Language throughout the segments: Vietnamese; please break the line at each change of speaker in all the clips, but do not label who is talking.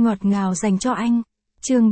ngọt ngào dành cho anh. Chương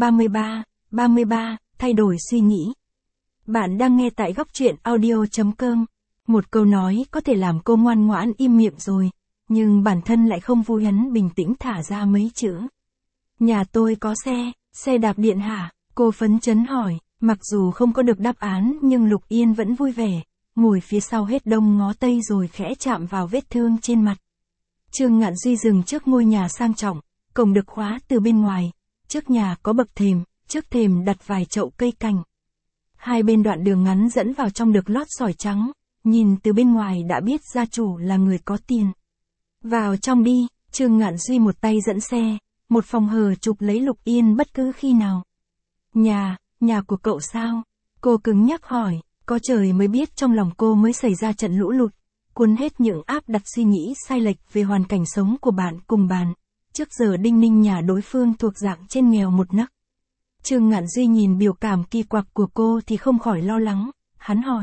33, thay đổi suy nghĩ. Bạn đang nghe tại góc truyện audio.com. Một câu nói có thể làm cô ngoan ngoãn im miệng rồi, nhưng bản thân lại không vui. Hắn bình tĩnh thả ra mấy chữ. Nhà tôi có xe đạp điện hả? Cô phấn chấn hỏi, mặc dù không có được đáp án nhưng Lục Yên vẫn vui vẻ, ngồi phía sau hết đông ngó tây rồi khẽ chạm vào vết thương trên mặt. Trương Ngạn Duy dừng trước ngôi nhà sang trọng, cổng được khóa từ bên ngoài, trước nhà có bậc thềm, trước thềm đặt vài chậu cây cảnh. Hai bên đoạn đường ngắn dẫn vào trong được lót sỏi trắng, nhìn từ bên ngoài đã biết gia chủ là người có tiền. Vào trong đi, Trương Ngạn Duy một tay dẫn xe, một phòng hờ chụp lấy Lục Yên bất cứ khi nào. Nhà của cậu sao? Cô cứng nhắc hỏi, có trời mới biết trong lòng cô mới xảy ra trận lũ lụt, cuốn hết những áp đặt suy nghĩ sai lệch về hoàn cảnh sống của bạn cùng bàn. Trước giờ đinh ninh nhà đối phương thuộc dạng trên nghèo một nấc. Trương Ngạn Duy nhìn biểu cảm kỳ quặc của cô thì không khỏi lo lắng, hắn hỏi.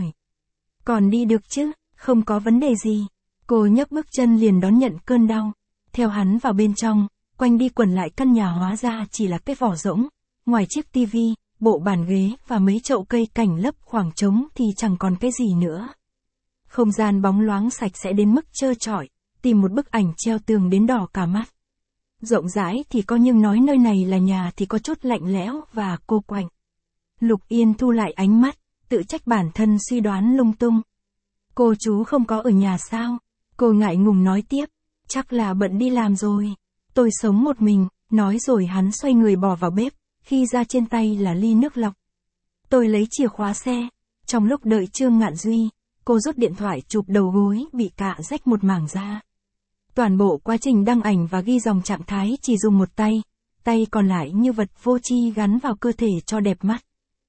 Còn đi được chứ, không có vấn đề gì. Cô nhấc bước chân liền đón nhận cơn đau. Theo hắn vào bên trong, quanh đi quẩn lại căn nhà hóa ra chỉ là cái vỏ rỗng. Ngoài chiếc tivi, bộ bàn ghế và mấy chậu cây cảnh lấp khoảng trống thì chẳng còn cái gì nữa. Không gian bóng loáng sạch sẽ đến mức trơ trọi, tìm một bức ảnh treo tường đến đỏ cả mắt. Rộng rãi thì có nhưng nói nơi này là nhà thì có chút lạnh lẽo và cô quạnh. Lục Yên thu lại ánh mắt, tự trách bản thân suy đoán lung tung. Cô chú không có ở nhà sao? Cô ngại ngùng nói tiếp, chắc là bận đi làm rồi. Tôi sống một mình, nói rồi hắn xoay người bỏ vào bếp, khi ra trên tay là ly nước lọc. Tôi lấy chìa khóa xe, trong lúc đợi Trương Ngạn Duy, cô rút điện thoại chụp đầu gối bị cạ rách một mảng ra. Toàn bộ quá trình đăng ảnh và ghi dòng trạng thái chỉ dùng một tay còn lại như vật vô tri gắn vào cơ thể cho đẹp mắt.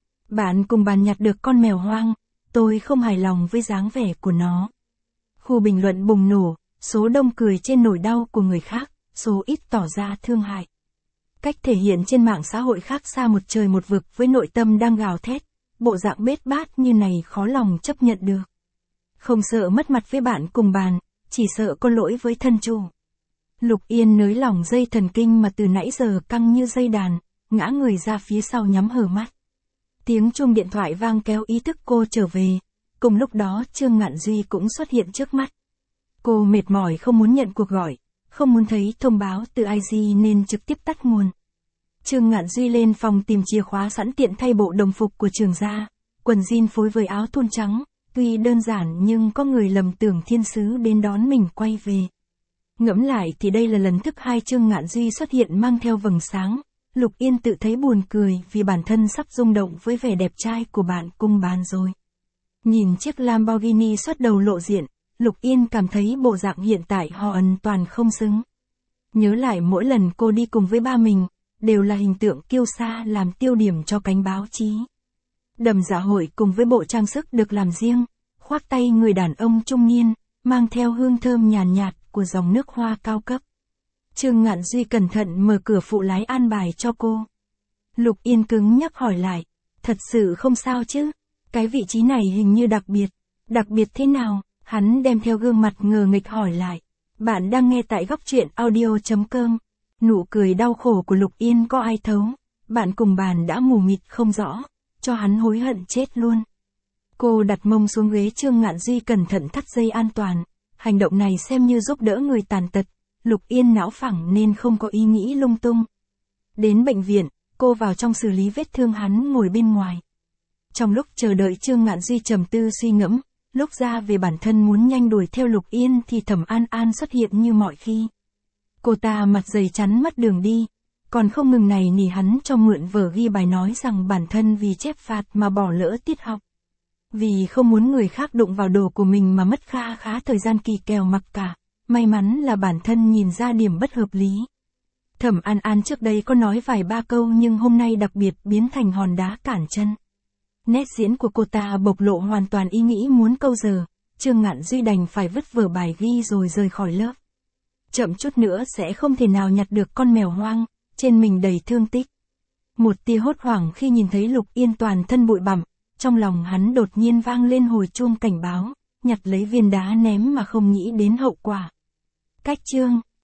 Bạn cùng bàn nhặt được con mèo hoang, tôi không hài lòng với dáng vẻ của nó. Khu bình luận bùng nổ, số đông cười trên nỗi đau của người khác, số ít tỏ ra thương hại. Cách thể hiện trên mạng xã hội khác xa một trời một vực với nội tâm đang gào thét, bộ dạng bết bát như này khó lòng chấp nhận được. Không sợ mất mặt với bạn cùng bàn, chỉ sợ có lỗi với thân chủ. Lục Yên nới lỏng dây thần kinh mà từ nãy giờ căng như dây đàn, ngã người ra phía sau nhắm hờ mắt. Tiếng chuông điện thoại vang kéo ý thức cô trở về, cùng lúc đó Trương Ngạn Duy cũng xuất hiện trước mắt. Cô mệt mỏi không muốn nhận cuộc gọi, không muốn thấy thông báo từ IG nên trực tiếp tắt nguồn. Trương Ngạn Duy lên phòng tìm chìa khóa sẵn tiện thay bộ đồng phục của trường gia, quần jean phối với áo thun trắng, tuy đơn giản nhưng có người lầm tưởng thiên sứ đến đón mình quay về. Ngẫm lại thì đây là lần thứ hai Trương Ngạn Duy xuất hiện mang theo vầng sáng, Lục Yên tự thấy buồn cười vì bản thân sắp rung động với vẻ đẹp trai của bạn cùng bàn rồi. Nhìn chiếc Lamborghini xuất đầu lộ diện, Lục Yên cảm thấy bộ dạng hiện tại họ hoàn toàn không xứng. Nhớ lại mỗi lần cô đi cùng với ba mình, đều là hình tượng kiêu sa làm tiêu điểm cho cánh báo chí. Đầm dạ hội cùng với bộ trang sức được làm riêng, khoác tay người đàn ông trung niên, mang theo hương thơm nhàn nhạt của dòng nước hoa cao cấp. Trương Ngạn Duy cẩn thận mở cửa phụ lái an bài cho cô. Lục Yên cứng nhắc hỏi lại, thật sự không sao chứ? Cái vị trí này hình như đặc biệt thế nào? Hắn đem theo gương mặt ngờ nghịch hỏi lại. Bạn đang nghe tại góc truyện audio.com. Nụ cười đau khổ của Lục Yên có ai thấu, bạn cùng bàn đã mù mịt không rõ, cho hắn hối hận chết luôn. Cô đặt mông xuống ghế. Trương Ngạn Duy cẩn thận thắt dây an toàn, hành động này xem như giúp đỡ người tàn tật. Lục Yên não phẳng nên không có ý nghĩ lung tung. Đến bệnh viện, cô vào trong xử lý vết thương, hắn ngồi bên ngoài. Trong lúc chờ đợi Trương Ngạn Duy trầm tư suy ngẫm, lúc ra về bản thân muốn nhanh đuổi theo Lục Yên thì Thẩm An An xuất hiện như mọi khi. Cô ta mặt dày chắn mất đường đi, còn không ngừng này nỉ hắn cho mượn vở ghi bài, nói rằng bản thân vì chép phạt mà bỏ lỡ tiết học. Vì không muốn người khác đụng vào đồ của mình mà mất khá thời gian kỳ kèo mặc cả, may mắn là bản thân nhìn ra điểm bất hợp lý. Thẩm An An trước đây có nói vài ba câu nhưng hôm nay đặc biệt biến thành hòn đá cản chân. Nét diễn của cô ta bộc lộ hoàn toàn ý nghĩ muốn câu giờ, Trương Ngạn Duy đành phải vứt vở bài ghi rồi rời khỏi lớp. Chậm chút nữa sẽ không thể nào nhặt được con mèo hoang, trên mình đầy thương tích. Một tia hốt hoảng khi nhìn thấy Lục Yên toàn thân bụi bặm, trong lòng hắn đột nhiên vang lên hồi chuông cảnh báo, nhặt lấy viên đá ném mà không nghĩ đến hậu quả. Cách chương